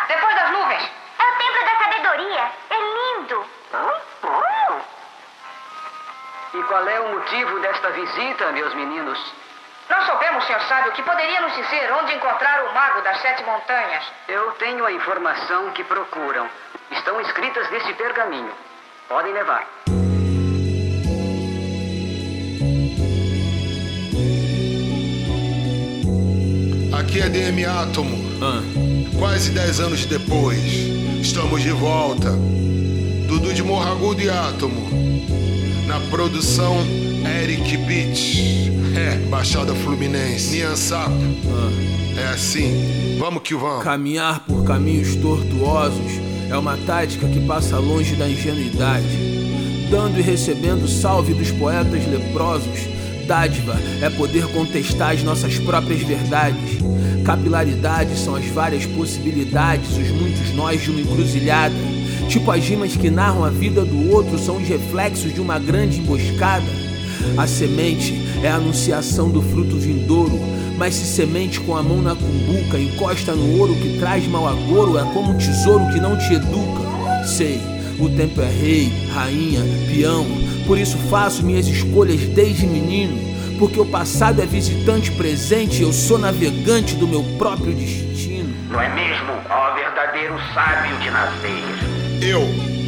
depois das nuvens. É o templo da sabedoria. É lindo. E qual é o motivo desta visita, meus meninos? Não soubemos, Sr. Sábio, que poderia nos dizer onde encontrar o Mago das 7 Montanhas. Eu tenho a informação que procuram. Estão escritas nesse pergaminho. Podem levar. Aqui é DM Átomo. Quase 10 anos depois, estamos de volta. Dudu de Morragudo e Átomo. Na produção, Eric Beach. Baixada Fluminense. Nian Sapo. É assim, vamos que vamos. Caminhar por caminhos tortuosos é uma tática que passa longe da ingenuidade. Dando e recebendo salve dos poetas leprosos. Dádiva é poder contestar as nossas próprias verdades. Capilaridade são as várias possibilidades, os muitos nós de uma encruzilhada. Tipo as rimas que narram a vida do outro são os reflexos de uma grande emboscada. A semente é a anunciação do fruto vindouro, mas se semente com a mão na cumbuca, encosta no ouro que traz mau agouro, é como um tesouro que não te educa. Sei, o tempo é rei, rainha, peão, por isso faço minhas escolhas desde menino, porque o passado é visitante presente e eu sou navegante do meu próprio destino. Não é mesmo, ó verdadeiro sábio de nascer? Eu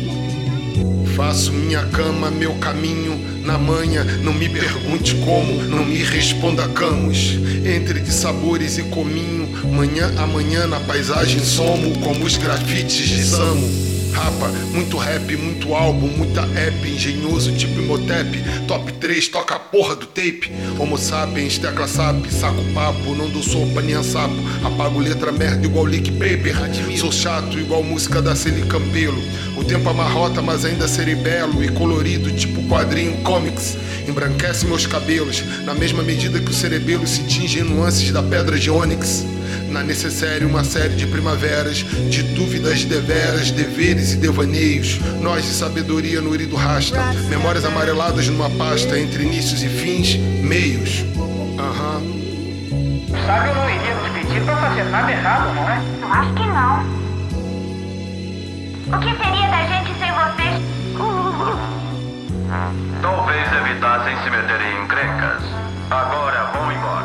faço minha cama, meu caminho na manha. Não me pergunte como, não me responda camus. Entre de sabores e cominho, manhã a manhã na paisagem somo, como os grafites de Samu. Rapa, muito rap, muito álbum, muita app, engenhoso tipo Imhotep. Top 3, toca a porra do tape. Homo sapiens, tecla sap, saco papo, não dou sopa nem a sapo. Apago letra merda igual leak paper. Sou chato igual música da Celi Campelo. O tempo amarrota, mas ainda serei belo e colorido tipo quadrinho comics. Embranquece meus cabelos, na mesma medida que o cerebelo se tinge em nuances da pedra de ônix. Na necessária uma série de primaveras, de dúvidas deveras, deveres e devaneios. Nós de sabedoria no irido rasta, memórias amareladas numa pasta, entre inícios e fins, meios. O sábio não iria nos pedir pra fazer nada errado, não é? Eu acho que não. O que seria da gente sem vocês? Talvez evitassem se meterem em encrencas. Agora vão embora.